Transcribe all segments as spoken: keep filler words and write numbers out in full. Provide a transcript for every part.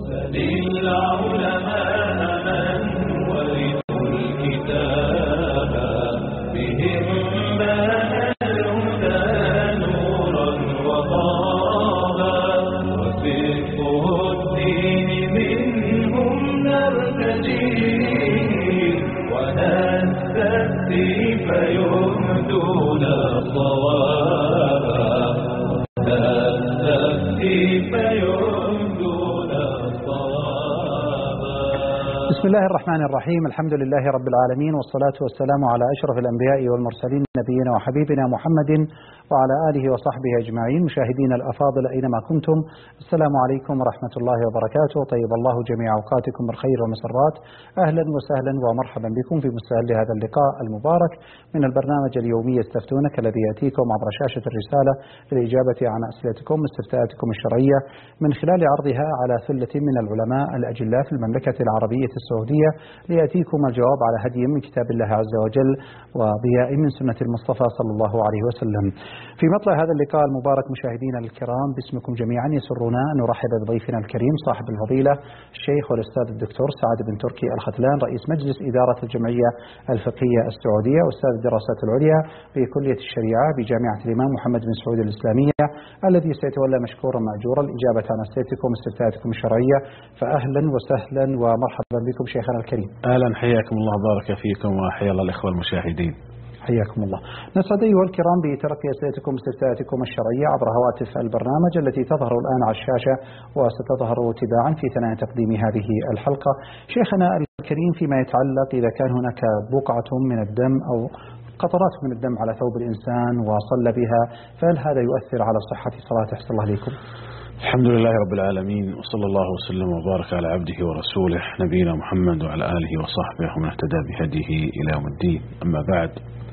بسم الله الرحمن الرحيم. الحمد لله رب العالمين، والصلاة والسلام على أشرف الأنبياء والمرسلين نبينا وحبيبنا محمد وعلى آله وصحبه أجمعين. مشاهدين الأفاضل أينما كنتم، السلام عليكم ورحمة الله وبركاته. طيب الله جميع أوقاتكم بالخير والمسرات. أهلا وسهلا ومرحبا بكم في مستهل هذا اللقاء المبارك من البرنامج اليومي استفتونك، الذي يأتيكم عبر شاشة الرسالة للإجابة عن أسئلتكم واستفتاءاتكم الشرعية من خلال عرضها على ثلة من العلماء الأجلاء في المملكة العربية السعودية، ليأتيكم الجواب على هدي من كتاب الله عز وجل وضياء من سنة المصطفى صلى الله عليه وسلم. في مطلع هذا اللقاء المبارك مشاهدينا الكرام، باسمكم جميعا يسرنا أن نرحب بضيفنا الكريم صاحب الفضيلة الشيخ والأستاذ الدكتور سعد بن تركي الختلان، رئيس مجلس إدارة الجمعية الفقهية السعودية وأستاذ الدراسات العليا في كلية الشريعة بجامعة الإمام محمد بن سعود الإسلامية، الذي سيتولى مشكورا مأجورا الإجابة عن أسئلتكم واستفتاءاتكم الشرعية. فأهلا وسهلا ومرحبا بكم شيخنا الكريم. أهلا، حياكم الله، بارك فيكم، وحيا الله الإخوة المشاهدين. حياكم الله. نسعد أيها الكرام بتلقي أسئلتكم واستفتاءاتكم الشرعية عبر هواتف البرنامج التي تظهر الآن على الشاشة وستظهر تباعا في ثنايا تقديم هذه الحلقة. شيخنا الكريم، فيما يتعلق إذا كان هناك بقعة من الدم أو قطرات من الدم على ثوب الإنسان وصلى بها، فهل هذا يؤثر على صحة صلاته؟ أحسن الله عليكم. الحمد لله رب العالمين، وصلى الله وسلم وبارك على عبده ورسوله نبينا محمد وعلى آله وصحبه ومن اهتدى بهديه إلى يوم الدين. أما بعد،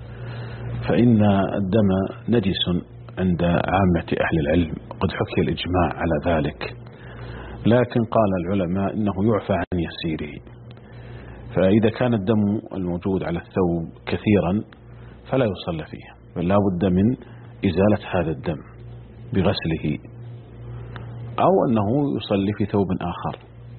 فإن الدم نجس عند عامة أهل العلم، قد حكي الإجماع على ذلك، لكن قال العلماء إنه يعفى عن يسيره. فإذا كان الدم الموجود على الثوب كثيرا فلا يصلى فيه، بل لا بد من إزالة هذا الدم بغسله، أو أنه يصلي في ثوب آخر.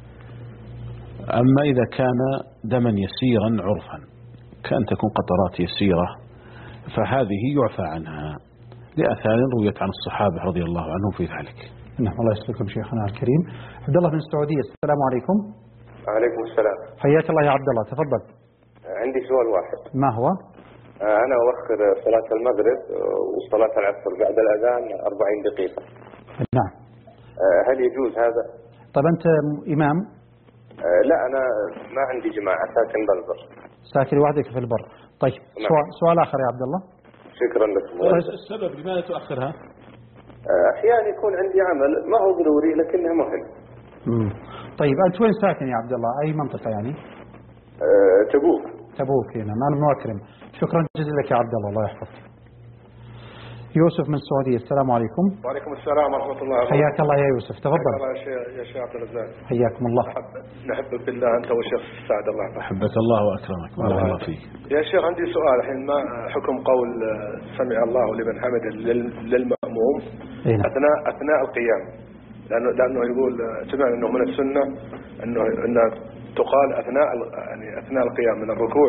أما إذا كان دما يسيرا عرفا، كأن تكون قطرات يسيرة، فهذه يعفى عنها لآثار رويت عن الصحابة رضي الله عنهم في ذلك. نعم، الله يسلمكم شيخنا الكريم. عبد الله من السعودية، السلام عليكم. وعليكم السلام. حياك الله يا عبد الله، تفضل. عندي سؤال واحد. ما هو؟ أنا أؤخر صلاة المغرب وصلاة العصر بعد الأذان أربعين دقيقة. نعم. هل يجوز هذا؟ طيب أنت إمام؟ لا، أنا ما عندي جماعة، ساكن بالبر. ساكن وحدك في البر. طيب سؤال, سؤال آخر يا عبد الله. شكرا لكم. السبب لماذا تؤخرها؟ أحيانا يكون عندي عمل ما هو ضروري لكنه مهم. مم. طيب أنت وين ساكن يا عبد الله؟ أي منطقة يعني؟ أه تبوك. تبوك هنا. أنا مكرم. شكرا جزيلا لك يا عبد الله، الله يحفظك. يوسف من السعودية، السلام عليكم. وعليكم السلام ورحمة الله وبركاته. حياك الله يا يوسف، تفضل. يا شيخ عبد الرزاق. حياكم الله. نحبك بالله أنت والشيخ سعد. الله يحفظك. أحبك الله وأكرمك، بارك الله فيك. يا شيخ عندي سؤال الحين، ما حكم قول سمع الله لمن حمده للمأموم أثناء أثناء القيام؟ لأنه لأنه يقول سمعنا أنه من السنة أنه أنه تقال أثناء يعني أثناء القيام من الركوع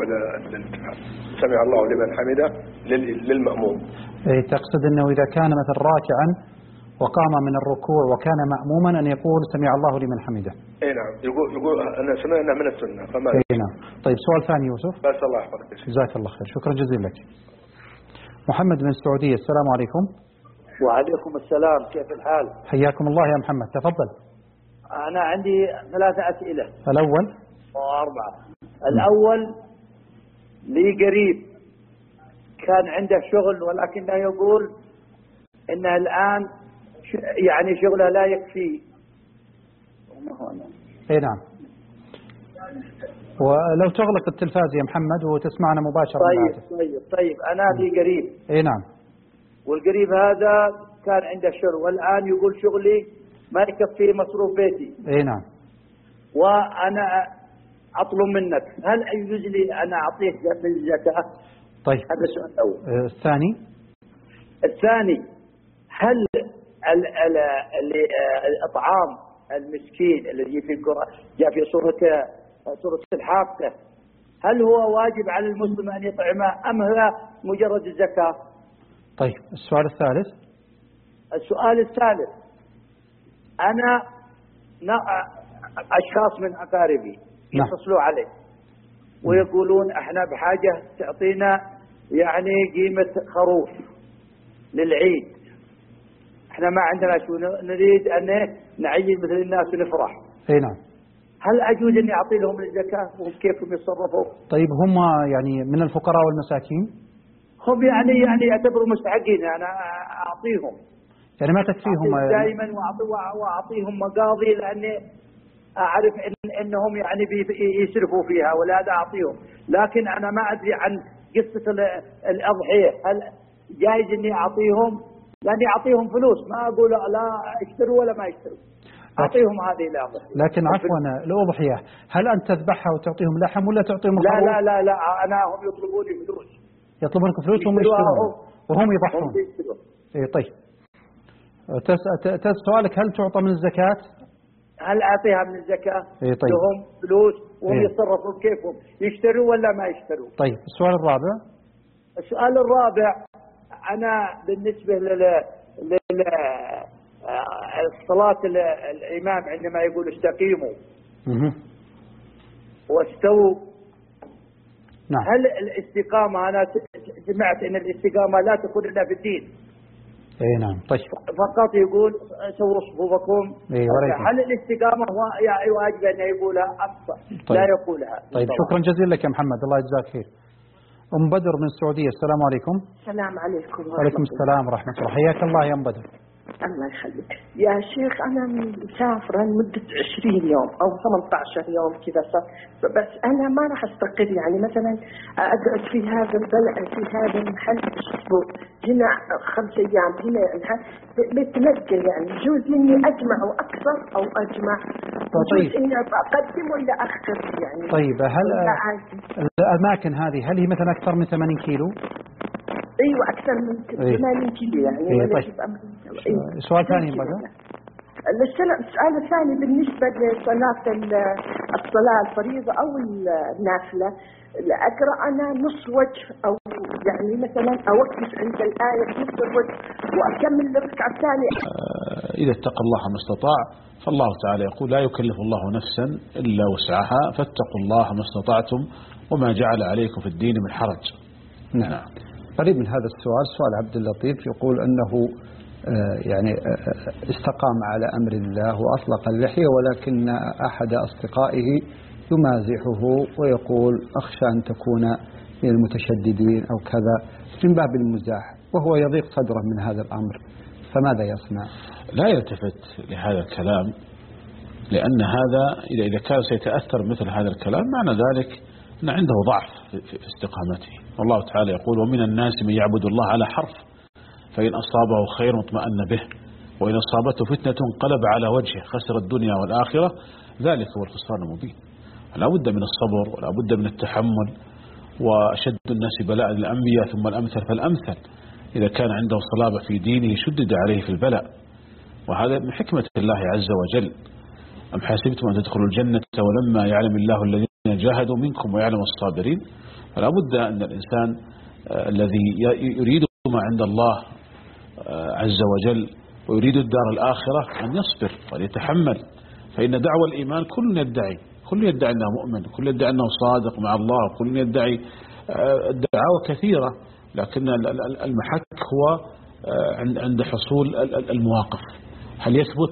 سمع الله لمن حمده للمأموم. تقصد أنه إذا كان مثل راكعا وقام من الركوع وكان مأموما أن يقول سمع الله لمن حمده؟ اي نعم، يقول يقول أنا سمعنا من السنة. فما اي نعم. طيب سؤال ثاني يوسف. بس الله يحفظك. جزاك الله خير، شكرا جزيلا لك. محمد من السعودية، السلام عليكم. وعليكم السلام، كيف الحال؟ حياكم الله يا محمد، تفضل. أنا عندي ثلاثة أسئلة. الأول وأربعة. الأول لي قريب كان عنده شغل، ولكنه يقول إنه الآن يعني شغله لا يكفي. اي نعم. ولو تغلق التلفاز يا محمد وتسمعنا مباشرة. طيب طيب طيب أنا لي قريب. اي نعم. والقريب هذا كان عنده شغل، والآن يقول شغلي ما يكفي مصروف بيتي. اي نعم. وأنا أطلب منك، هل يجوز لي أنا أعطيه من الزكاة؟ طيب. هذا السؤال الأول. الثاني الثاني هل ال ال الإطعام المسكين الذي في القرآن جاء في سورة سورة الحاقة، هل هو واجب على المسلم أن يطعمه أم هو مجرد الزكاة؟ طيب السؤال الثالث. السؤال الثالث، أنا أشخاص من أقاربي يتصلوا علي ويقولون احنا بحاجة تعطينا يعني قيمة خروف للعيد، احنا ما عندنا شو نريد أن نعيد مثل الناس ونفرح. اي نعم. هل أجوز أني أعطي لهم الزكاة وهم كيفهم يتصرفوا؟ طيب هم يعني من الفقراء والمساكين؟ هم يعني يعني يعتبروا مستحقين أنا أعطيهم، يعني ما تكفيهم دائما وأعطيهم مقاضي لأني أعرف إن إنهم يعني يسرفوا فيها ولا أعطيهم، لكن أنا ما أدري عن قصة الأضحية، هل جائز إني أعطيهم؟ لأني أعطيهم فلوس، ما أقول لا اشتروا ولا ما يشتروا، أعطيهم هذه الأضحية. لكن عفوا الأضحية هل أنت تذبحها وتعطيهم لحم ولا تعطيهم لا الخروف؟ لا لا لا أنا هم يطلبوني فلوس. يطلبونك فلوس وهم يشترون وهم يضحون. إيه طيب. تس سؤالك هل تعطى من الزكاة؟ هل أعطيها من الزكاة؟ إيه طيب. لهم فلوس وهم إيه؟ يتصرفوا كيفهم، يشتروا ولا ما يشتروا؟ طيب السؤال الرابع. السؤال الرابع، أنا بالنسبة لل لل الصلاة الإمام عندما يقول استقيموا مه. واستووا، نعم. هل الاستقامة، أنا سمعت أن الاستقامة لا تكون إلا في الدين. اي نعم. طيب فقط يقول سووا صفوفكم. إيه هل الاستقامة هو واجب أن يقولها أصلا؟ طيب. لا يقولها. طيب شكرا جزيلا لك يا محمد، الله يجزاك خير. أم بدر من السعودية، السلام عليكم. السلام عليكم. وعليكم السلام ورحمة الله، حياك الله يا أم بدر. الله يخليك يا شيخ، أنا مسافرة لمدة عشرين يوم أو ثمانية عشر يوم كذا، بس أنا ما راح أستقر، يعني مثلا أقعد في هذا البلد في هذا المحل أسبوع، هنا خمس أيام، هنا المحل بتنقل، يعني يجوز مني أجمع وأكثر أو أجمع، يجوز إني أقدم ولا أخر يعني. طيب هل الأماكن هذه هل هي مثلا أكثر من ثمانين كيلو؟ ايوه اكثر من ثمانين كيلو يعني. إيه طيب. أيوة. سؤال ثاني بقى. السؤال الثاني بالنسبة لصلاة الصلاة الفريضة أو النافلة، أقرأ أنا نص وجه أو يعني مثلا أوقف عند الآية نص الوجه وأكمل الركعة الثانية. إذا اتقى الله ما استطاع، فالله تعالى يقول لا يكلف الله نفسا إلا وسعها، فاتقوا الله ما استطعتم وما جعل عليكم في الدين من حرج. نعم. قريب من هذا السؤال سؤال عبد اللطيف، يقول أنه يعني استقام على أمر الله وأطلق اللحية، ولكن أحد أصدقائه يمازحه ويقول أخشى أن تكون من المتشددين أو كذا من باب المزاح، وهو يضيق صدره من هذا الأمر، فماذا يصنع؟ لا يلتفت لهذا الكلام، لأن هذا إذا كان سيتأثر مثل هذا الكلام معنى ذلك أن عنده ضعف في استقامته. والله تعالى يقول ومن الناس من يعبد الله على حرف فإن أصابه خير اطمأن به وإن أصابته فتنة انقلب على وجهه خسر الدنيا والآخرة ذلك هو الخسران المبين. لا بد من الصبر ولا بد من التحمل، وأشد الناس بلاء الأنبياء ثم الأمثل فالأمثل. إذا كان عنده صلابة في دينه شدد عليه في البلاء، وهذا من حكمة الله عز وجل. أم حسبتم أن تدخلوا الجنة ولما يعلم الله الذين جاهدوا منكم ويعلم الصابرين. فلا بد أن الإنسان الذي يريد ما عند الله عز وجل ويريد الدار الآخرة أن يصبر ويتحمل، فإن دعوة الإيمان كل يدعي كل يدعي أنه مؤمن، كل يدعي أنه صادق مع الله، كل يدعي الدعوة كثيرة، لكن المحك هو عند حصول المواقف، هل يثبت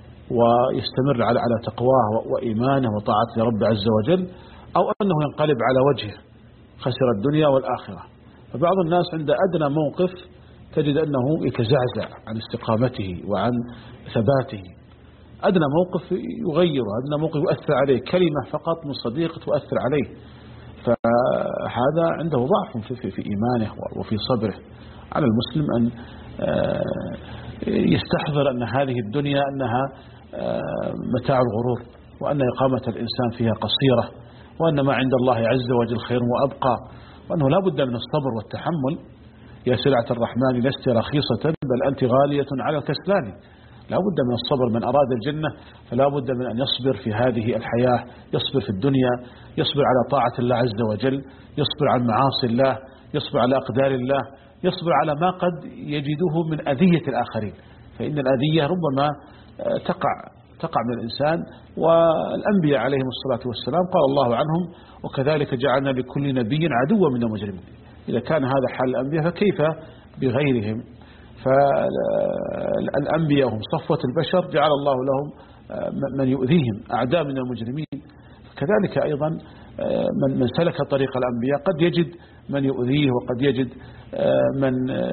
ويستمر على على تقواه وإيمانه وطاعته لرب عز وجل، أو أنه ينقلب على وجهه خسر الدنيا والآخرة. فبعض الناس عند أدنى موقف تجد أنه يتزعزع عن استقامته وعن ثباته، أدنى موقف يغيره، أدنى موقف يؤثر عليه، كلمة فقط من صديق تؤثر عليه، فهذا عنده ضعف في, في, في إيمانه وفي صبره. على المسلم أن يستحضر أن هذه الدنيا أنها متاع الغرور، وأن إقامة الإنسان فيها قصيرة، وأن ما عند الله عز وجل خير وأبقى، وأنه لا بد من الصبر والتحمل. يا سلعة الرحمن لست رخيصة بل أنت غالية على الكسلان، لا بد من الصبر. من أراد الجنة فلا بد من أن يصبر في هذه الحياة، يصبر في الدنيا، يصبر على طاعة الله عز وجل، يصبر عن معاصي الله، يصبر على أقدار الله، يصبر على ما قد يجده من أذية الآخرين، فإن الأذية ربما تقع تقع من الإنسان. والأنبياء عليهم الصلاة والسلام قال الله عنهم: وكذلك جعلنا لكل نبي عدوا من المجرمين. إذا كان هذا حال الأنبياء فكيف بغيرهم؟ فالأنبياء هم صفوة البشر، جعل الله لهم من يؤذيهم أعداء من المجرمين. كذلك أيضا من من سلك طريق الأنبياء قد يجد من يؤذيه، وقد يجد من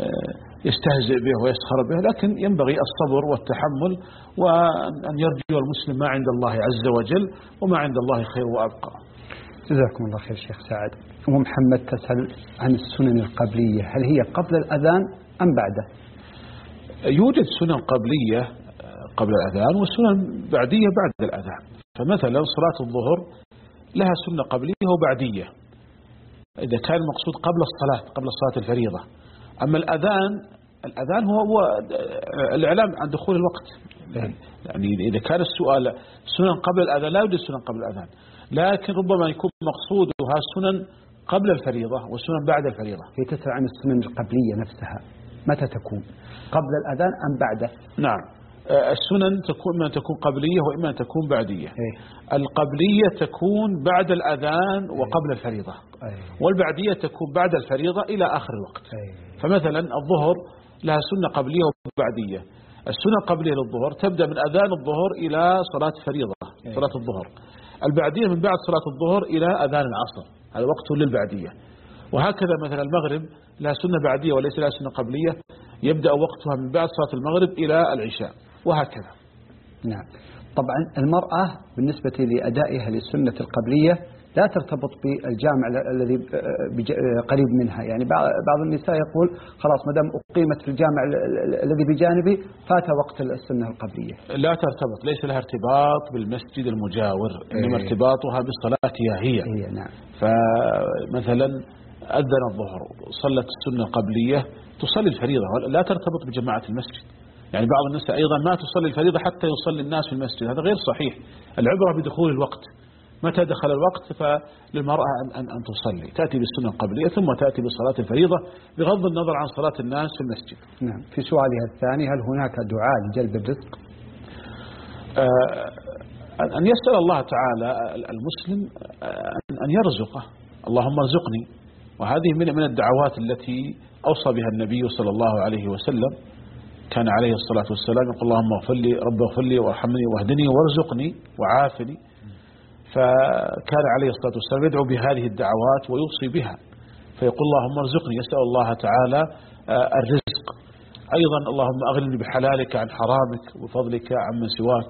يستهزئ به ويسخر به، لكن ينبغي الصبر والتحمل، وأن يرجو المسلم ما عند الله عز وجل، وما عند الله خير وأبقى. جزاكم الله خير شيخ سعد. أم محمد تسأل عن السنن القبلية، هل هي قبل الأذان أم بعده؟ يوجد سنن قبلية قبل الأذان وسنن بعدية بعد الأذان. فمثلا صلاة الظهر لها سنة قبلية وبعدية إذا كان المقصود قبل الصلاة، قبل الصلاة الفريضة. أما الأذان الأذان هو, هو الإعلام عن دخول الوقت. يعني إذا كان السؤال سنن قبل الأذان، لا يوجد سنن قبل الأذان، لكن ربما يكون مقصودها سنن قبل الفريضة وسنن بعد الفريضة. هي تسأل عن السنن القبلية نفسها، متى تكون؟ قبل الأذان أم بعده؟ نعم، السنن تكون إما تكون قبلية وإما تكون بعدية. أيه. القبلية تكون بعد الأذان وقبل الفريضة. أيه. والبعدية تكون بعد الفريضة إلى آخر الوقت. أيه. فمثلا الظهر لها سنة قبلية وبعدية. السنة القبلية للظهر تبدأ من أذان الظهر إلى صلاة فريضة، أيه. صلاة الظهر. البعدية من بعد صلاة الظهر إلى أذان العصر، هذا وقت للبعدية. وهكذا مثلا المغرب لها سنة بعدية وليس لها سنة قبلية، يبدأ وقتها من بعد صلاة المغرب إلى العشاء، وهكذا. نعم. طبعا المرأة بالنسبة لأدائها للسنة القبلية لا ترتبط بالجامع الذي قريب منها، يعني بعض النساء يقول خلاص ما دام أقيمت في الجامع الذي بجانبي فات وقت السنة القبلية. لا ترتبط، ليس لها ارتباط بالمسجد المجاور، إنما إيه. ارتباطها بالصلاة هي. إيه نعم. فمثلا أذن الظهر صلت السنة القبلية تصلي الفريضة، لا ترتبط بجماعة المسجد. يعني بعض الناس أيضا ما تصلي الفريضة حتى يصلي الناس في المسجد، هذا غير صحيح. العبرة بدخول الوقت، متى دخل الوقت فللمرأة أن, أن, أن تصلي، تأتي بالسنة القبلية ثم تأتي بصلاة الفريضة بغض النظر عن صلاة الناس في المسجد. نعم. في سؤالها الثاني، هل هناك دعاء لجلب الرزق؟ آه أن يسأل الله تعالى المسلم أن يرزقه، اللهم ارزقني. وهذه من من الدعوات التي أوصى بها النبي صلى الله عليه وسلم، كان عليه الصلاة والسلام يقول اللهم اغفر لي، رب اغفر لي وارحمني واهدني وارزقني وعافني. فكان عليه الصلاة والسلام يدعو بهذه الدعوات ويوصي بها، فيقول اللهم ارزقني، يسأل الله تعالى الرزق. أيضا اللهم أغنني بحلالك عن حرامك وفضلك عن من سواك.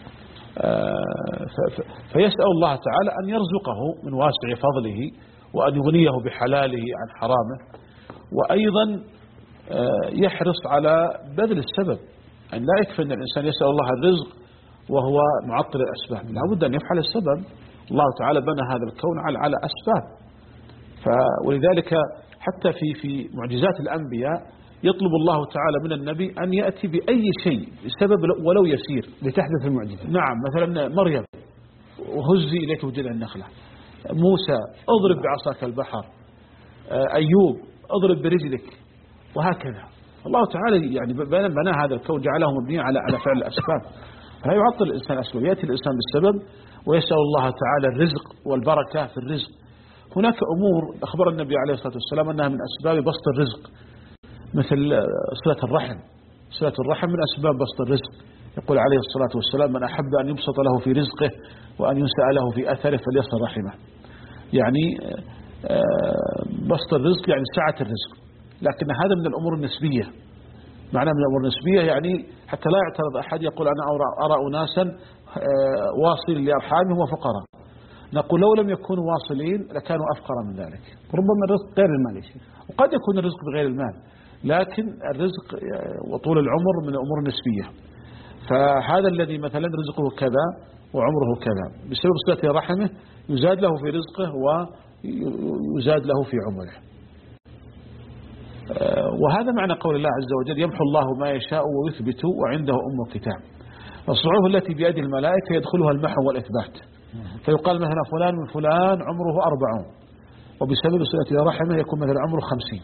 فيسأل الله تعالى أن يرزقه من واسع فضله، وأن يغنيه بحلاله عن حرامه. وأيضا يحرص على بذل السبب، أن لا يكفي أن الإنسان يسأل الله الرزق وهو معطل الأسباب، لا بد أن يفعل السبب. الله تعالى بنى هذا الكون على على أسباب. ولذلك حتى في في معجزات الأنبياء يطلب الله تعالى من النبي أن يأتي بأي شيء بسبب ولو يسير لتحدث المعجزة. نعم، مثلا مريم وهزي إليك وجذع النخلة، موسى اضرب بعصاك البحر، أيوب اضرب برجلك، وهكذا. الله تعالى يعني بنى هذا الكون جعله مبنيا على على فعل الأسباب، فلا يعطل الإنسان أسباب، يأتي الإنسان بالسبب ويسأل الله تعالى الرزق والبركة في الرزق. هناك أمور أخبر النبي عليه الصلاة والسلام أنها من أسباب بسط الرزق، مثل صلة الرحم. صلة الرحم من أسباب بسط الرزق. يقول عليه الصلاة والسلام من أحب أن يبسط له في رزقه وأن ينسأ له في أثره فليصل رحمه. يعني بسط الرزق يعني سعة الرزق، لكن هذا من الأمور النسبية. معنى من الأمور النسبية يعني حتى لا يعترض أحد يقول أنا أرى أناسا واصل لأرحامهم وفقراء، نقول لو لم يكونوا واصلين لكانوا أفقر من ذلك. ربما الرزق غير المال، وقد يكون الرزق بغير المال، لكن الرزق وطول العمر من الأمور النسبية. فهذا الذي مثلا رزقه كذا وعمره كذا بسبب صلة رحمه يزاد له في رزقه ويزاد له في عمره. وهذا معنى قول الله عز وجل يمحو الله ما يشاء ويثبت وعنده أم الكتاب. الصحف التي بيد الملائكة يدخلها المحو والإثبات، فيقال مثلا فلان من فلان عمره أربعون وبسبب صلة رحمه يكون مثلا عمره خمسين.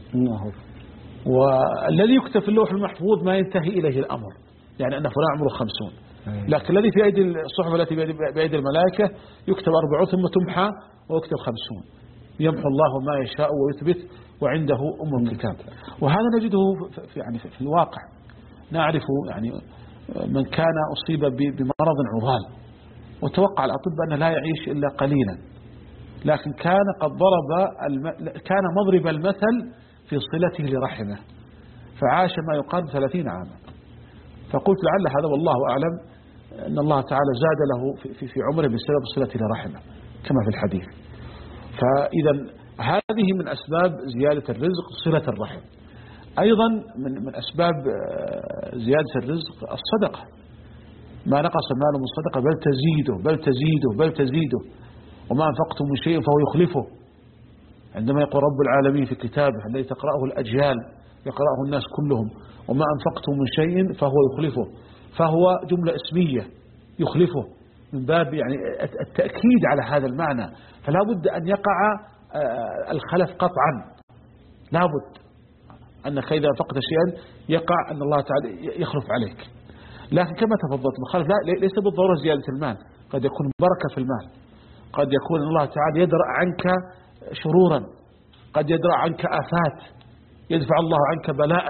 والذي يكتب في اللوح المحفوظ ما ينتهي إليه الأمر، يعني أن فلان عمره خمسون، لكن الذي في أيدي الصحف التي بأيدي الملائكة يكتب أربعون ثم تمحى ويكتب خمسون. يمحو الله ما يشاء ويثبت وعنده أم الكتاب. وهذا نجده في يعني في الواقع. نعرف يعني من كان أصيب بمرض عضال وتوقع الأطباء أنه لا يعيش إلا قليلا، لكن كان قد ضرب الم... كان مضرب المثل في صلته لرحمه، فعاش ما يقارب ثلاثين عاما. فقلت لعل هذا والله أعلم أن الله تعالى زاد له في, في عمره بسبب صلته لرحمه كما في الحديث. فإذا هذه من أسباب زيادة الرزق صلة الرحم. أيضا من من أسباب زيادة الرزق الصدقة. ما نقص المال من صدقة بل تزيده بل تزيده بل تزيده وما أنفقتم من شيء فهو يخلفه. عندما يقول رب العالمين في كتابه الذي تقرأه الأجيال يقرأه الناس كلهم وما أنفقتم من شيء فهو يخلفه، فهو جملة اسمية يخلفه من باب يعني التأكيد على هذا المعنى. فلا بد أن يقع الخلف قطعا، لا بد أنك إذا فقد شيئا يقع أن الله تعالى يخلف عليك. لكن كما تفضلت الخلف لا ليس بالضرورة زيادة المال، قد يكون بركة في المال، قد يكون الله تعالى يدرأ عنك شرورا، قد يدرأ عنك آفات، يدفع الله عنك بلاء.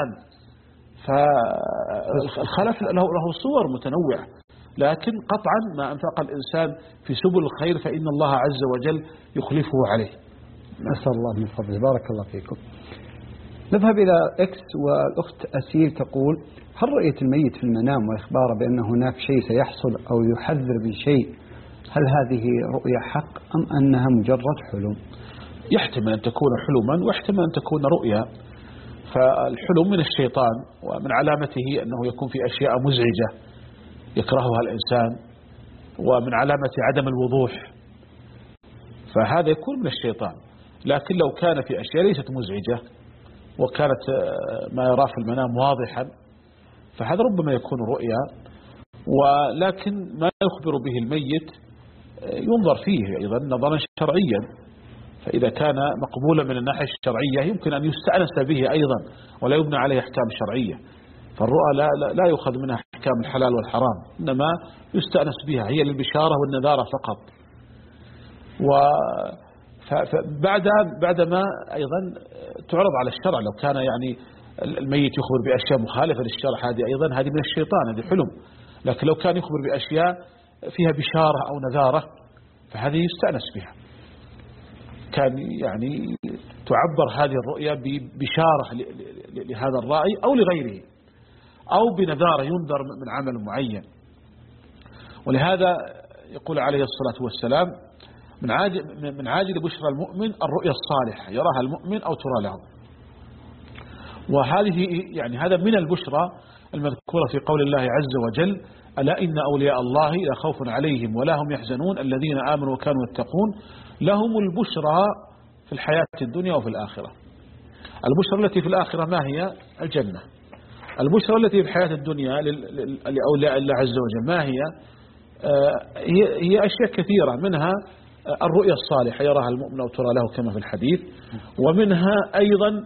فالخلف له له صور متنوعة، لكن قطعا ما أنفق الإنسان في سبل الخير فإن الله عز وجل يخلفه عليه. نسأل الله من فضله. بارك الله فيكم. نذهب إلى إكس، والأخت أسير تقول: هل رؤية الميت في المنام وإخباره بأن هناك شيء سيحصل أو يحذر بشيء، هل هذه رؤية حق أم أنها مجرد حلم؟ يحتمل أن تكون حلما ويحتمل أن تكون رؤيا. فالحلم من الشيطان، ومن علامته أنه يكون في أشياء مزعجة يكرهها الإنسان، ومن علامة عدم الوضوح، فهذا يكون من الشيطان. لكن لو كان في أشياء ليست مزعجة وكانت ما يراه في المنام واضحا فهذا ربما يكون رؤيا. ولكن ما يخبر به الميت ينظر فيه أيضا نظرا شرعيا، فإذا كان مقبولا من الناحية الشرعية يمكن أن يستأنس به أيضا ولا يبنى عليه أحكام شرعية. فالرؤى لا, لا, لا يؤخذ منها أحكام الحلال والحرام، إنما يستأنس بها، هي للبشارة والنذارة فقط. وبعد بعدما أيضا تعرض على الشرع، لو كان يعني الميت يخبر بأشياء مخالفة للشرع هذه أيضا هذه من الشيطان، هذه حلم. لكن لو كان يخبر بأشياء فيها بشارة أو نذارة فهذه يستأنس بها. كان يعني تعبر هذه الرؤيا ببشارة لهذا الرأي أو لغيره، أو بنذارة ينذر من عمل معين. ولهذا يقول عليه الصلاة والسلام: من عاجل, من عاجل بشرى المؤمن الرؤيا الصالحة يراها المؤمن أو ترى له. وهذه يعني هذا من البشرى المذكورة في قول الله عز وجل: ألا إن أولياء الله لا خوف عليهم ولا هم يحزنون الذين آمنوا وكانوا يتقون لهم البشرى في الحياة الدنيا وفي الآخرة. البشرى التي في الآخرة ما هي؟ الجنة. البشرى التي في الحياة الدنيا لأولياء الله عز وجل ما هي؟ هي أشياء كثيرة، منها الرؤيا الصالحة يراها المؤمن أو ترى له كما في الحديث، ومنها أيضا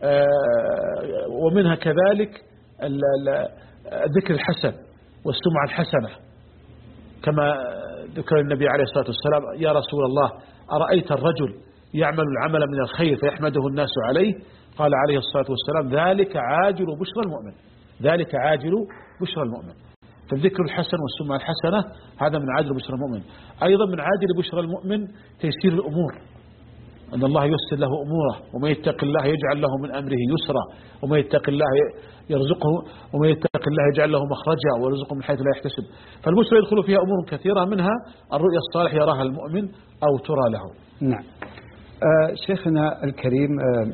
ومنها كذلك الذكر الحسن والسمعة الحسنة، كما ذكر النبي عليه الصلاة والسلام: يا رسول الله أرأيت الرجل يعمل العمل من الخير فيحمده الناس عليه؟ قال عليه الصلاة والسلام: ذلك عاجل بشرى المؤمن، ذلك عاجل بشرى المؤمن. فالذكر الحسن والسمعة الحسنة هذا من عاجل بشرى المؤمن. أيضا من عاجل بشرى المؤمن تيسير الأمور، أن الله يسر له أموره، ومن يتق الله يجعل له من أمره يسرا، ومن يتق الله يرزقه، ومن يتق الله يجعل له مخرجا ويرزقه من حيث لا يحتسب. فالبشرى يدخل فيها أمور كثيرة، منها الرؤيا الصالح يراها المؤمن أو ترى له. نعم. آه شيخنا الكريم، آه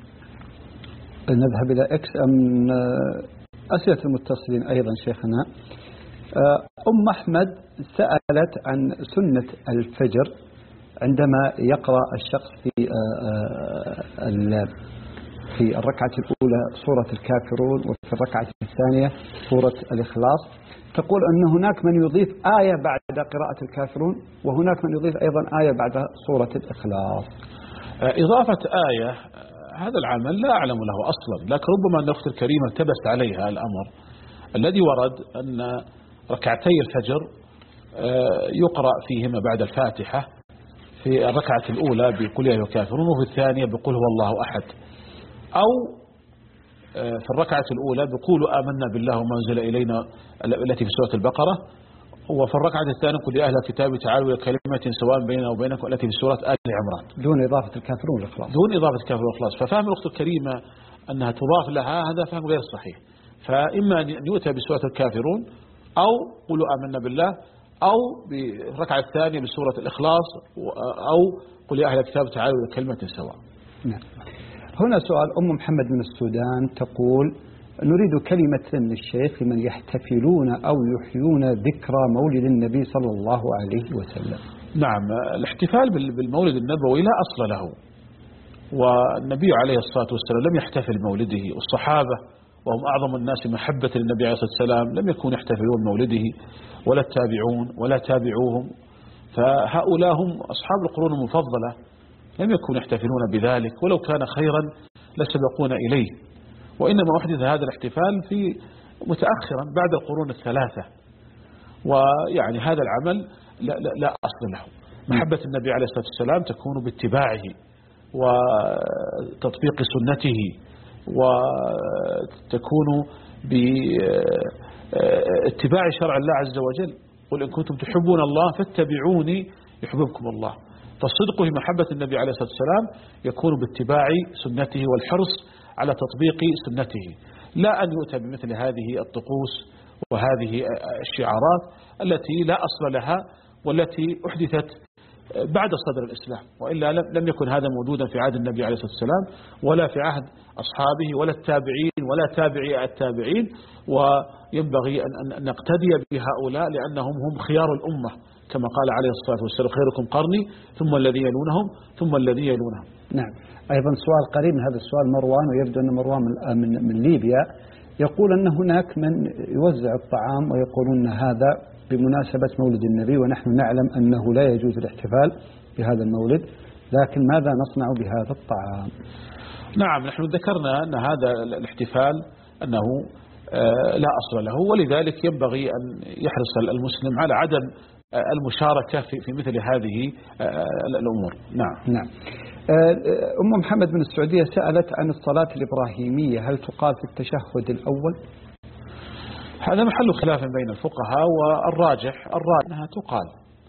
نذهب إلى إكس أم آه أسئلة المتصلين أيضا. شيخنا آه أم أحمد سألت عن سنة الفجر عندما يقرأ الشخص في في الركعة الأولى سورة الكافرون وفي الركعة الثانية سورة الإخلاص، تقول أن هناك من يضيف آية بعد قراءة الكافرون وهناك من يضيف أيضا آية بعد سورة الإخلاص. إضافة آية هذا العمل لا أعلم له أصلا، لكن ربما أن الأخت الكريمة التبس عليها الأمر. الذي ورد أن ركعتي الفجر يقرأ فيهما بعد الفاتحة في الركعة الأولى بقل يا أيها الكافرون وفي الثانية بقل هو الله أحد، أو في الركعة الأولى بقولوا آمنا بالله وما أنزل إلينا التي في سورة البقرة، وفي الركعة الثانية قل يا أهل الكتاب تعالوا إلى كلمة سواء بيننا وبينكم التي في سورة آل عمران دون إضافة الكافرون والإخلاص. دون إضافة الكافرون والإخلاص. ففهم الأخت الكريمة أنها تضاف لها هذا فهم غير صحيح. فإما أن يؤتى بسورة الكافرون أو قولوا آمنا بالله أو بالركعة الثانية بسورة الإخلاص أو قل يا أهل الكتاب تعالوا إلى كلمة سواء. نعم. هنا سؤال أم محمد من السودان تقول نريد كلمة للشيخ لمن يحتفلون أو يحيون ذكرى مولد النبي صلى الله عليه وسلم. نعم، الاحتفال بالمولد النبوي لا أصل له، والنبي عليه الصلاة والسلام لم يحتفل بمولده، والصحابة وهم أعظم الناس محبة للنبي عليه الصلاة والسلام لم يكونوا يحتفلون بمولده ولا التابعون ولا تابعوهم، فهؤلاء هم أصحاب القرون المفضلة لم يكونوا يحتفلون بذلك، ولو كان خيرا لسبقون إليه. وإنما أحدث هذا الاحتفال في متأخرا بعد القرون الثلاثة، ويعني هذا العمل لا, لا, لا أصل له. محبة النبي عليه الصلاة والسلام تكون باتباعه وتطبيق سنته، وتكون باتباع شرع الله عز وجل. قل إن كنتم تحبون الله فاتبعوني يحببكم الله. فالصدق في محبة النبي عليه الصلاة والسلام يكون باتباع سنته والحرص على تطبيق سنته، لا أن يؤتى بمثل هذه الطقوس وهذه الشعارات التي لا أصل لها والتي أحدثت بعد صدر الإسلام، وإلا لم يكن هذا موجودا في عهد النبي عليه الصلاة والسلام ولا في عهد أصحابه ولا التابعين ولا تابعي التابعين. وينبغي أن نقتدي بهؤلاء لأنهم هم خيار الأمة كما قال عليه الصلاة والسلام خيركم قرني ثم الذين يلونهم ثم الذين يلونهم. نعم. أيضا سؤال قريب من هذا السؤال مروان، ويبدو أن مروان من, من, من ليبيا، يقول أن هناك من يوزع الطعام ويقولون هذا بمناسبة مولد النبي، ونحن نعلم أنه لا يجوز الاحتفال بهذا المولد، لكن ماذا نصنع بهذا الطعام؟ نعم، نحن ذكرنا أن هذا الاحتفال أنه لا أصل له، ولذلك ينبغي أن يحرص المسلم على عدم المشاركة في مثل هذه الأمور. نعم. نعم. أم محمد من السعودية سألت عن الصلاة الإبراهيمية، هل تقال في التشهد الأول؟ هذا محل خلاف بين الفقهاء، والراجح الراجح أنها تقال،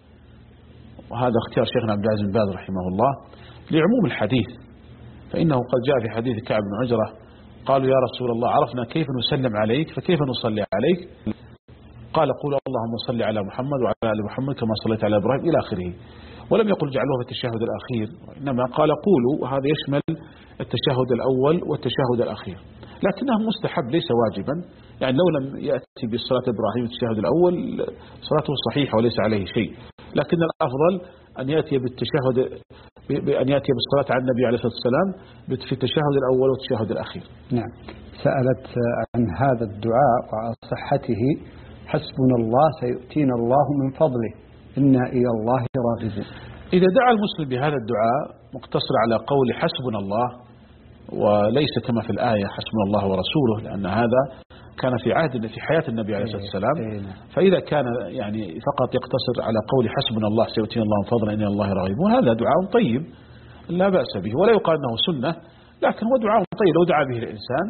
وهذا اختيار شيخنا عبد العزيز بن باز رحمه الله لعموم الحديث، فإنه قد جاء في حديث كعب بن عجرة قالوا يا رسول الله عرفنا كيف نسلم عليك فكيف نصلي عليك؟ قال قول اللهم صل على محمد وعلى آل محمد كما صليت على إبراهيم إلى آخره، ولم يقل جعلوه في التشهد الأخير، إنما قال قولوا، وهذا يشمل التشهد الأول والتشهد الأخير، لكنه مستحب ليس واجبا. يعني لو لم يأتي بالصلاة الإبراهيم التشهد الأول صلاته صحيحة وليس عليه شيء، لكن الأفضل أن يأتي بالتشهد بأن يأتي بالصلاة على النبي عليه الصلاة والسلام في التشهد الأول والتشهد الأخير. نعم. سألت عن هذا الدعاء وعن صحته، حسبنا الله سيؤتينا الله من فضله إنا إلى الله راغبون. إذا دعا المسلم بهذا الدعاء مقتصر على قول حسبنا الله، وليس كما في الآية حسبنا الله ورسوله، لأن هذا كان في عهد في حياة النبي عليه الصلاة والسلام، فإذا كان يعني فقط يقتصر على قول حسبنا الله سيؤتينا الله من فضله إنا إلى الله راغبون، هذا دعاء طيب لا بأس به، ولا يقال أنه سنة، لكن هو دعاء طيب لو دعا به الإنسان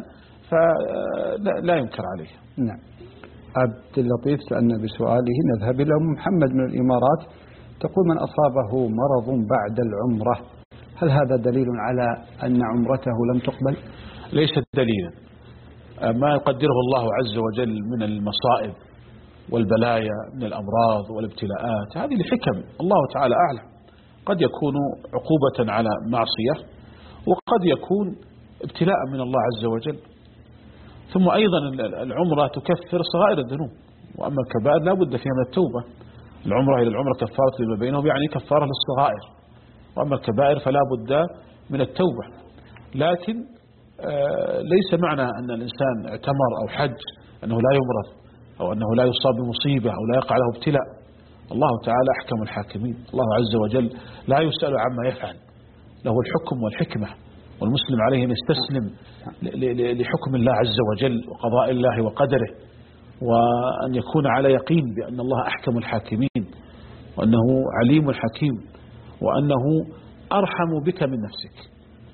فلا ينكر عليه. نعم. عبد اللطيف سألنا بسؤاله، نذهب إلى محمد من الإمارات، تقول من أصابه مرض بعد العمرة هل هذا دليل على أن عمرته لم تقبل؟ ليس دليلا، ما يقدره الله عز وجل من المصائب والبلايا من الأمراض والابتلاءات هذه لحكم الله تعالى أعلم، قد يكون عقوبة على معصية وقد يكون ابتلاء من الله عز وجل. ثم أيضا العمرة تكفر صغائر الذنوب، وأما الكبائر لا بد فيها من التوبة. العمرة إلى العمرة كفارة لما بينهم، يعني كفارة للصغائر، وأما الكبائر فلا بد من التوبة. لكن ليس معنى أن الإنسان اعتمر أو حج أنه لا يمرض أو أنه لا يصاب بمصيبة أو لا يقع له ابتلاء. الله تعالى أحكم الحاكمين، الله عز وجل لا يسأل عما يفعل، له الحكم والحكمة، والمسلم عليه أن يستسلم لحكم الله عز وجل وقضاء الله وقدره، وأن يكون على يقين بأن الله أحكم الحاكمين، وأنه عليم الحكيم، وأنه أرحم بك من نفسك.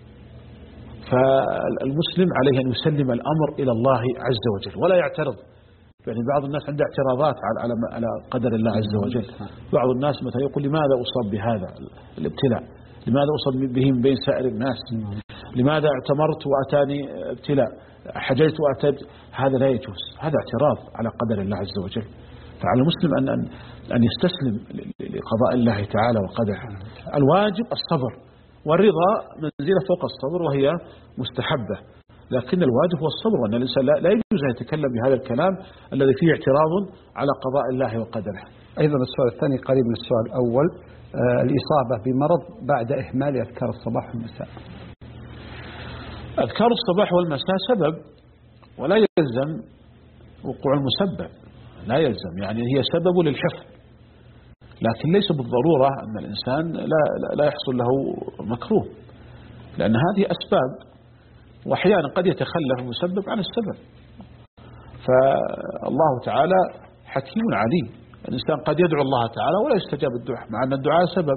فالمسلم عليه أن يسلم الأمر إلى الله عز وجل ولا يعترض. يعني بعض الناس عنده اعتراضات على على قدر الله عز وجل. بعض الناس مثلا يقول لماذا أصاب بهذا الابتلاء، لماذا أصاب به من بين سائر الناس، لماذا اعتمرت وأتاني ابتلاء، حججت وأتت. هذا لا يجوز، هذا اعتراض على قدر الله عز وجل. فعلى المسلم أن أن يستسلم لقضاء الله تعالى وقدره. الواجب الصبر، والرضا منزلة فوق الصبر وهي مستحبة، لكن الواجب هو الصبر، وأن الإنسان لا يجوز أن يتكلم بهذا الكلام الذي فيه اعتراض على قضاء الله وقدره. أيضا السؤال الثاني قريب من السؤال الأول، آه الإصابة بمرض بعد إهمال أذكار الصباح والمساء. أذكار الصباح والمساء سبب ولا يلزم وقوع المسبب، لا يلزم، يعني هي سبب للحفظ، لكن ليس بالضرورة أن الإنسان لا, لا يحصل له مكروه، لأن هذه أسباب، وأحيانا قد يتخلف المسبب عن السبب. فالله تعالى حكيم عليم، الإنسان قد يدعو الله تعالى ولا يستجاب الدعاء مع أن الدعاء سبب.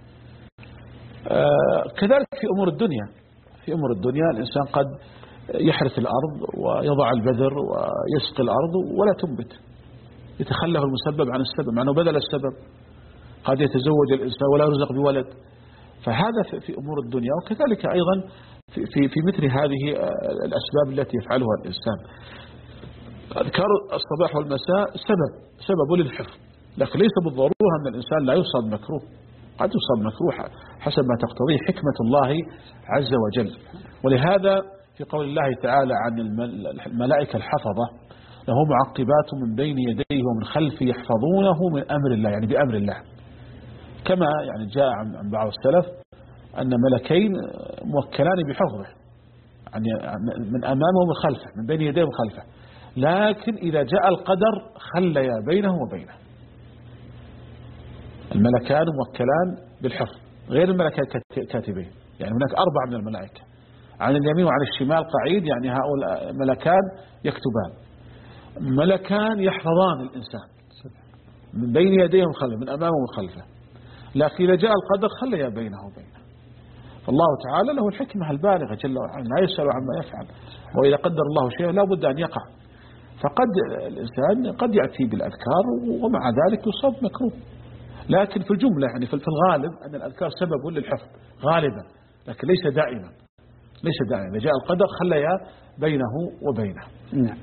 آه كذلك في أمور الدنيا، في أمور الدنيا الإنسان قد يحرث الأرض ويضع البذر ويسقي الأرض ولا تنبت، يتخلف المسبب عن السبب مع أنه بدل السبب. قد يتزوج الإنسان ولا يرزق بولد، فهذا في أمور الدنيا. وكذلك أيضا في, في, في مثل هذه الأسباب التي يفعلها الإنسان. أذكار الصباح والمساء سبب سبب للحفظ، لكن ليس بالضرورة أن الإنسان لا يصاب مكروه، قد يصاب مكروه حسب ما تقتضيه حكمة الله عز وجل. ولهذا في قول الله تعالى عن الملائكة الحفظة له معقبات من بين يديه ومن خلفه يحفظونه من أمر الله، يعني بأمر الله، كما يعني جاء عن بعض السلف أن ملكين موكلان بحفظه، يعني من أمامه ومن خلفه، من بين يديه ومن خلفه، لكن إذا جاء القدر خليا بينه وبينه. الملكان موكلان بالحفظ غير الملكان كاتبين، يعني هناك أربع من الملائكة عن اليمين وعن الشمال قعيد، يعني هؤلاء ملكان يكتبان. ملكان يحفظان الإنسان من بين يديه ومن خلفه، من أمامه ومن خلفه، لكن إذا جاء القدر خليا بينه وبينه. فالله تعالى له الحكمة البالغة جل وعلا، لا يسأل عما يفعل، وإذا قدر الله شيئا لا بد أن يقع. فقد الإنسان قد يأتي بالأذكار ومع ذلك يصاب مكروه، لكن في الجملة يعني في الغالب أن الأذكار سبب للحفظ غالبا، لكن ليس دائما، ليس دائما. إذا جاء القدر خليا بينه وبينه. نعم.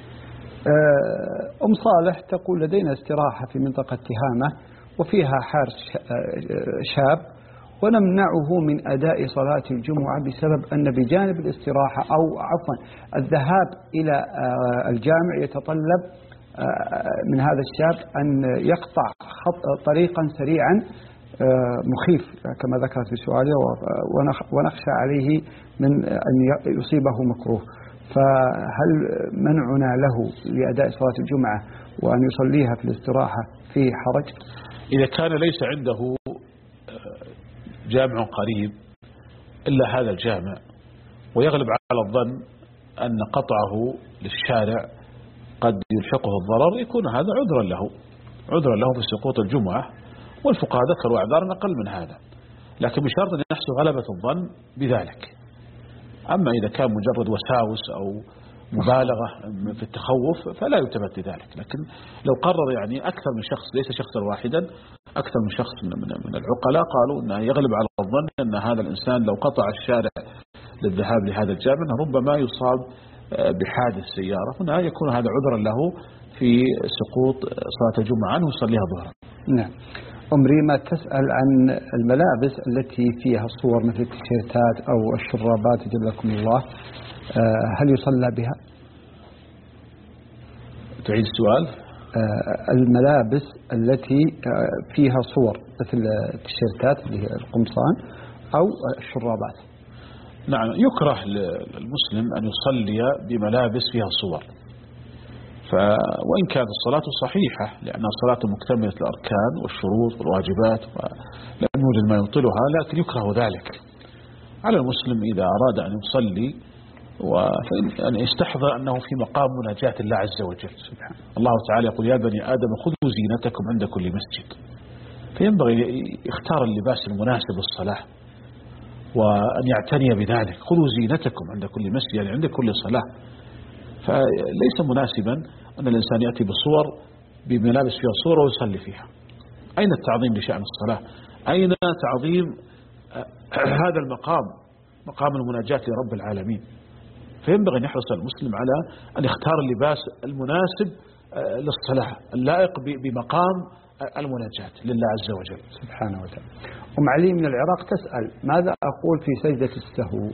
أم صالح تقول لدينا استراحة في منطقة تهامة وفيها حارس شاب، ونمنعه من أداء صلاة الجمعة بسبب أن بجانب الاستراحة أو عفوا الذهاب إلى الجامع يتطلب من هذا الشاب أن يقطع خط طريقا سريعا مخيف كما ذكرت في سؤالها، ونخشى عليه من أن يصيبه مكروه. فهل منعنا له لأداء صلاة الجمعة وأن يصليها في الاستراحة فيه حرج؟ إذا كان ليس عنده جامع قريب إلا هذا الجامع، ويغلب على الظن أن قطعه للشارع قد يلحقه الضرر، يكون هذا عذرا له، عذرا له في سقوط الجمعة، والفقهاء ذكروا أعذارا أقل من هذا، لكن بشرط أن يحصل غلبة الظن بذلك. أما إذا كان مجرد وساوس أو مبالغة في التخوف فلا يعتمد بذلك. لكن لو قرر يعني أكثر من شخص، ليس شخصا واحدا، أكثر من شخص من من العقلاء قالوا أنه يغلب على الظن أن هذا الإنسان لو قطع الشارع للذهاب لهذا الجامع ربما يصاب بحادث سيارة، هنا يكون هذا عذرا له في سقوط صلاة الجمعة عنه ويصليها ظهرا. نعم. أم ريما تسأل عن الملابس التي فيها صور مثل التيشيرتات أو الشرابات جزاكم الله، هل يصلى بها؟ تعيد السؤال. الملابس التي فيها صور مثل التيشيرتات اللي هي القمصان أو الشرابات. نعم، يكره للمسلم أن يصلي بملابس فيها صور، وإن كانت الصلاة صحيحة لأنها صلاة مكتملة الأركان والشروط والواجبات ولم يوجد ما يبطلها، لكن يكره ذلك على المسلم إذا أراد أن يصلي وأن يستحضر أنه في مقام مناجاة الله عز وجل. الله تعالى يقول: يا بني آدم خذوا زينتكم عند كل مسجد. فينبغي يختار اللباس المناسب للصلاة وأن يعتني بذلك. خذوا زينتكم عند كل مسجد، يعني عند كل صلاة. فليس مناسبا أن الإنسان يأتي بصور بملابس فيها صور ويصلي فيها. أين التعظيم لشأن الصلاة؟ أين تعظيم هذا المقام، مقام المناجاة لرب العالمين؟ فينبغي أن يحرص المسلم على أن يختار اللباس المناسب للصلاة اللائق بمقام المناجاة لله عز وجل سبحانه وتعالى. أم علي من العراق تسأل: ماذا أقول في سجدة السهو؟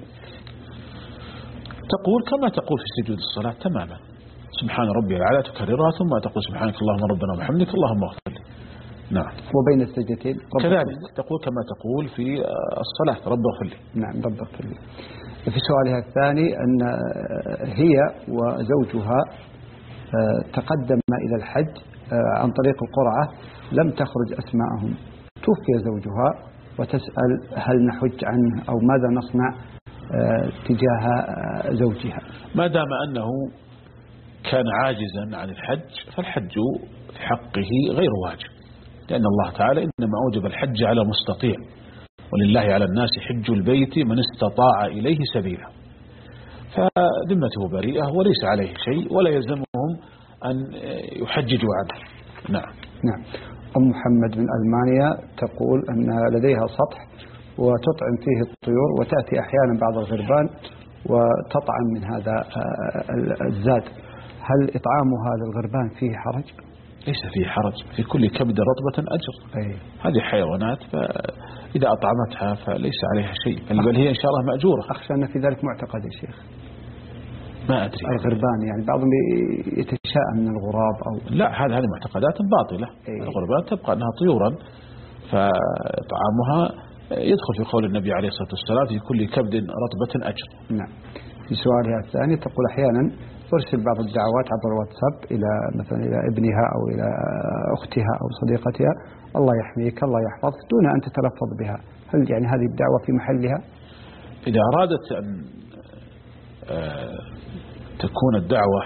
تقول كما تقول في سجود الصلاة تماما: سبحان ربي الأعلى، تكررها ثم تقول: سبحانك اللهم ربنا وبحمدك اللهم اغفر لي. نعم. وبين السجدتين كذلك تقول كما تقول في الصلاة: رب اغفر لي. نعم، رب اغفر لي. في سؤالها الثاني أن هي وزوجها تقدم إلى الحج عن طريق القرعة، لم تخرج أسماءهم، توفي زوجها وتسأل هل نحج عنه أو ماذا نصنع تجاه زوجها. ما دام أنه كان عاجزا عن الحج فالحج في حقه غير واجب، لأن الله تعالى إنما أوجب الحج على مستطيع، ولله على الناس حج البيت من استطاع إليه سبيلا. فذمته بريئة وليس عليه شيء ولا يلزمهم أن يحججوا عنه. نعم. نعم. أم محمد من ألمانيا تقول أن لديها سطح وتطعم فيه الطيور، وتأتي أحيانا بعض الغربان وتطعم من هذا الزاد، هل إطعامها للغربان فيه حرج؟ ليس فيه حرج، في كل كبد رطبة أجر. أي. هذه حيوانات فإذا أطعمتها فليس عليها شيء، بل هي إن شاء الله مأجورة. أخشى أن في ذلك معتقد يا شيخ. ما أدري. الغربان يعني بعضهم يتشاءم من الغراب أو لا، هذه هذه معتقدات باطلة. أي. الغربان تبقى أنها طيورا، فإطعامها يدخل في قول النبي عليه الصلاة والسلام: في كل كبد رطبة أجر. نعم. في سؤالها الثاني تقول: أحيانا ترسل بعض الدعوات عبر الواتساب إلى مثلا إلى ابنها أو إلى أختها أو صديقتها: الله يحميك، الله يحفظك، دون أن تتلفظ بها، هل يعني هذه الدعوة في محلها؟ إذا أرادت أن تكون الدعوة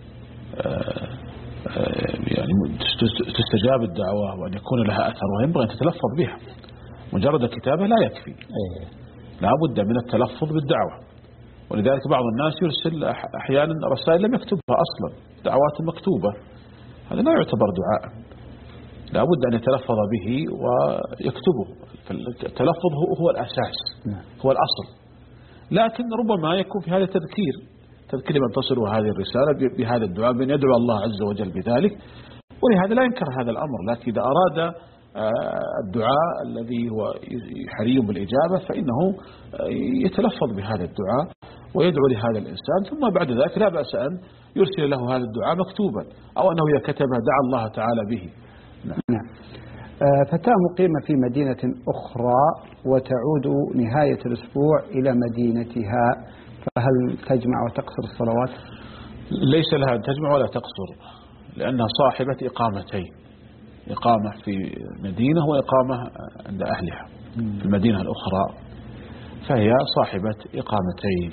يعني تستجاب الدعوة وأن يكون لها أثر وينبغي أن تتلفظ بها. مجرد الكتابة لا يكفي، لا بد من التلفظ بالدعوة. ولذلك بعض الناس يرسل أحيانا رسائل لم يكتبها أصلا، دعوات مكتوبة، هذا لا يعتبر دعاء، لا بد أن يتلفظ به ويكتبه. فالتلفظ هو الأساس، هو الأصل. لكن ربما يكون في هذا تذكير تذكير من تصل هذه الرسالة بهذا الدعاء، بأن يدعو الله عز وجل بذلك، ولهذا لا ينكر هذا الأمر. لكن إذا أراد الدعاء الذي هو حري بالإجابة فإنه يتلفظ بهذا الدعاء ويدعو لهذا الإنسان، ثم بعد ذلك لا بأس أن يرسل له هذا الدعاء مكتوبا، أو أنه إذا كتبه دعا الله تعالى به. نعم. فتاة مقيمة في مدينة أخرى وتعود نهاية الأسبوع إلى مدينتها، فهل تجمع وتقصر الصلوات؟ ليس لها أن تجمع ولا تقصر، لأنها صاحبة إقامتين، إقامة في مدينة وإقامة عند أهلها في المدينة الأخرى، فهي صاحبة إقامتين.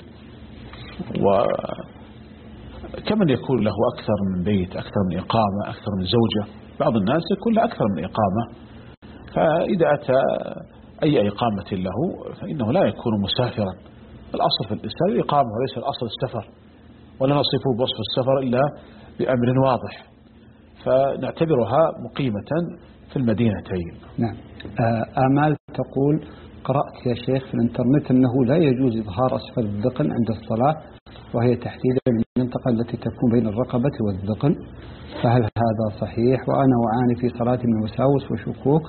وكمن يكون له أكثر من بيت، أكثر من إقامة، أكثر من زوجة، بعض الناس يكون له أكثر من إقامة، فإذا أتى أي إقامة له فإنه لا يكون مسافرا. الأصل في الإسلام الإقامة وليس الأصل السفر، ولا نصفه بوصف السفر إلا بأمر واضح، فنعتبرها مقيمة في المدينتين. نعم. آمال تقول: قرأت يا شيخ في الانترنت أنه لا يجوز إظهار أسفل الذقن عند الصلاة، وهي تحديدا المنطقة التي تكون بين الرقبة والذقن، فهل هذا صحيح؟ وأنا أعاني في صلاتي من وساوس وشكوك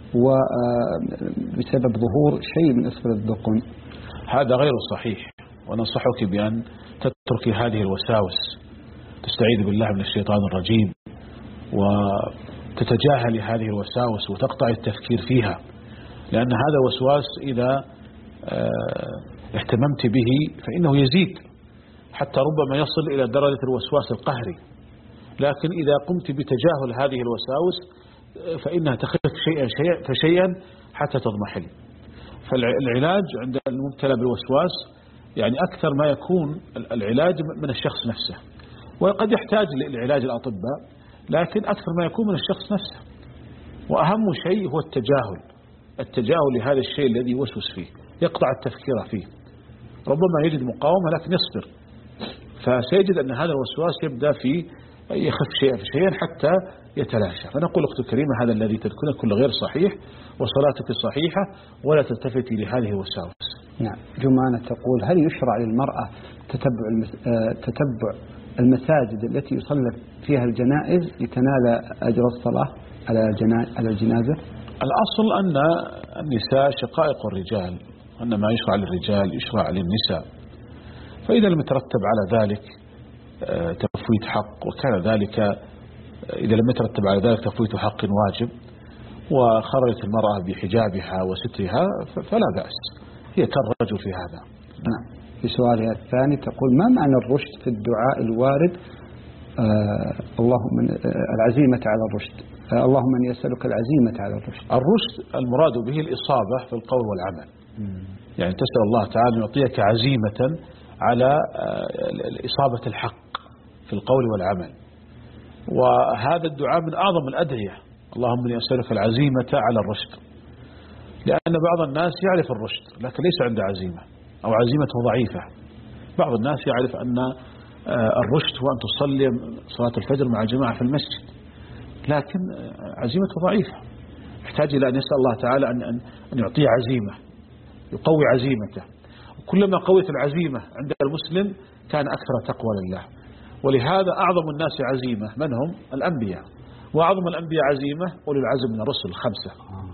وبسبب ظهور شيء من أسفل الذقن. هذا غير صحيح، وننصحك بأن تتركي هذه الوساوس، تستعيذ بالله من الشيطان الرجيم، وتتجاهل هذه الوساوس وتقطع التفكير فيها، لأن هذا الوسواس إذا اهتممت به فإنه يزيد حتى ربما يصل إلى درجة الوسواس القهري. لكن إذا قمت بتجاهل هذه الوساوس فإنها تخف شيئا شيئا فشيئا حتى تضمحل. فالعلاج عند المبتلى بالوسواس يعني أكثر ما يكون العلاج من الشخص نفسه، وقد يحتاج للعلاج الأطباء، لكن أكثر ما يكون من الشخص نفسه. وأهم شيء هو التجاهل التجاهل لهذا الشيء الذي يوسوس فيه، يقطع التفكير فيه. ربما يجد مقاومة لكن يصبر، فسيجد أن هذا الوسواس يبدأ في يخف شيئا فشيئا حتى يتلاشى. فنقول أختي الكريمة هذا الذي تذكرونه كله غير صحيح، وصلاتك صحيحة ولا تلتفتي لهذه الوساوس. نعم. جمانة تقول: هل يشرع للمرأة تتبع المس... تتبع المساجد التي يصلى فيها الجنائز لتنال أجر الصلاة على على الجنازة؟ الأصل أن النساء شقائق الرجال، وأن ما يشرع للرجال يشرع للنساء. فإذا لم يترتب على ذلك تفويت حق، وكان ذلك إذا لم يترتب على ذلك تفويت حق واجب، وخرجت المرأة بحجابها وسترها فلا بأس، هي كالرجل في هذا. نعم. في سؤالها الثاني تقول: ما معنى الرشد في الدعاء الوارد آه اللهم آه العزيمة على الرشد آه اللهم أني أسألك العزيمة على الرشد؟ الرشد المراد به الإصابة في القول والعمل. مم. يعني تسأل الله تعالى أن يعطيك عزيمة على إصابة الحق في القول والعمل، وهذا الدعاء من أعظم الأدعية. اللهم اني أسألك العزيمة على الرشد، لأن بعض الناس يعرف الرشد لكن ليس عنده عزيمة أو عزيمته ضعيفة. بعض الناس يعرف أن الرشد هو أن تصلي صلاة الفجر مع الجماعة في المسجد، لكن عزيمته ضعيفة، يحتاج إلى أن يسأل الله تعالى أن أن يعطيه عزيمة، يقوي عزيمته. كلما قويت العزيمة عند المسلم كان أكثر تقوى لله. ولهذا أعظم الناس عزيمة من هم؟ الأنبياء. وأعظم الأنبياء عزيمة أولي العزم من الرسل الخمسة: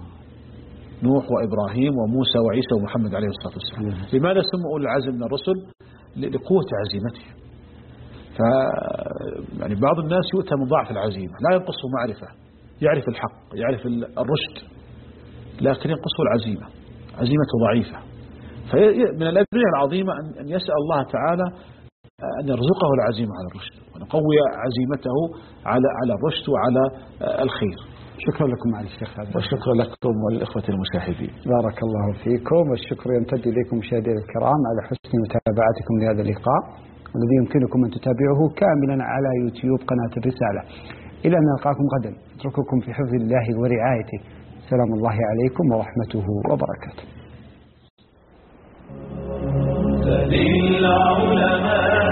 نوح وإبراهيم وموسى وعيسى ومحمد عليه الصلاة والسلام. لماذا سموا أولي العزم من الرسل؟ لقوة عزيمتهم. ف يعني بعض الناس يؤتى من ضعف العزيمة، لا ينقصه معرفة، يعرف الحق يعرف الرشد، لكن ينقصه العزيمة، عزيمته ضعيفة. فمن الأدعية العظيمة أن يسأل الله تعالى أن يرزقه العزيمة على الرشد، ونقوي عزيمته على على الرشد وعلى الخير. شكرا لكم معالي الشيخ هذا. وشكرا لكم والإخوة المشاهدين. بارك الله فيكم، والشكر يمتد إليكم مشاهدينا الكرام على حسن متابعتكم لهذا اللقاء الذي يمكنكم أن تتابعوه كاملا على يوتيوب قناة الرسالة. إلى أن نلقاكم غدا، أترككم في حفظ الله ورعايته. سلام الله عليكم ورحمته وبركاته.